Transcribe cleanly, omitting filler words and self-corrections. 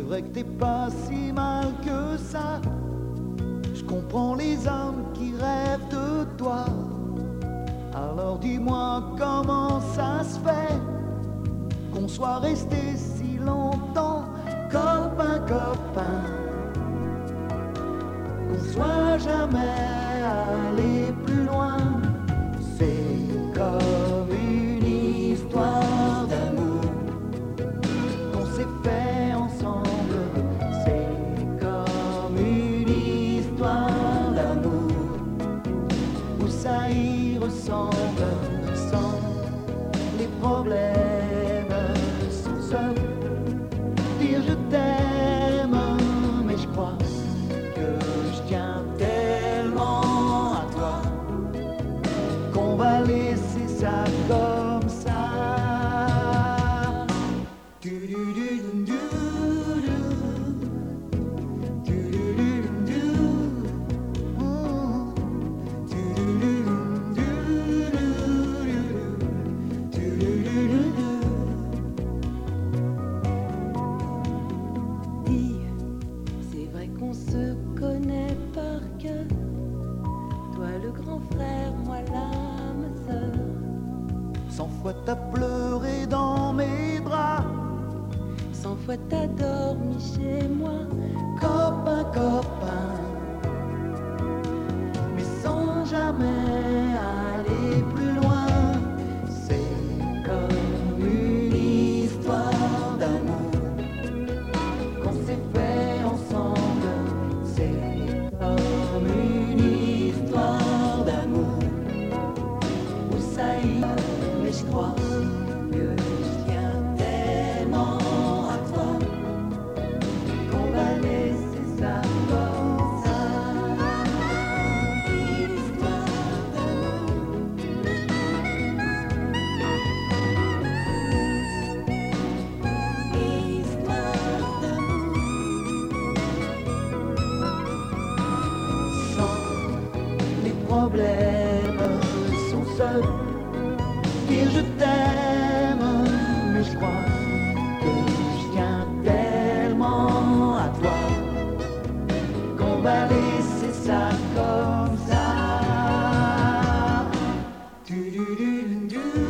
vrai que t'es pas si mal que ça. Je comprends les hommes qui rêvent de toi. Alors dis-moi comment ça se fait qu'on soit resté si longtemps copain, copain, qu'on soit jamais allé plus loin. C'est comme une histoire d'amour qu'on s'est fait ensemble. C'est comme une histoire d'amour où ça y ressemble, sans les problèmes, sans se dire je t'aime. Mais je crois que je tiens tellement à toi qu'on va laisser ça comme ça. Dis, c'est vrai qu'on se connaît par cœur. Toi le grand frère, moi l'âme sœur. 100 fois t'as pleuré dans mes bras, 100 fois t'as dormi chez moi. copain, copain, mais sans jamais aller plus loin. C'est comme une histoire d'amour qu'on s'est fait ensemble. C'est comme une histoire d'amour où ça y est, mais je crois que je tiens tellement à toi qu'on va laisser ça comme ça. Histoire d'amour, histoire d'amour, sans les problèmes, sans seul dire je t'aime. Mais je crois que je tiens tellement à toi qu'on va laisser ça comme ça. Du, du, du, du.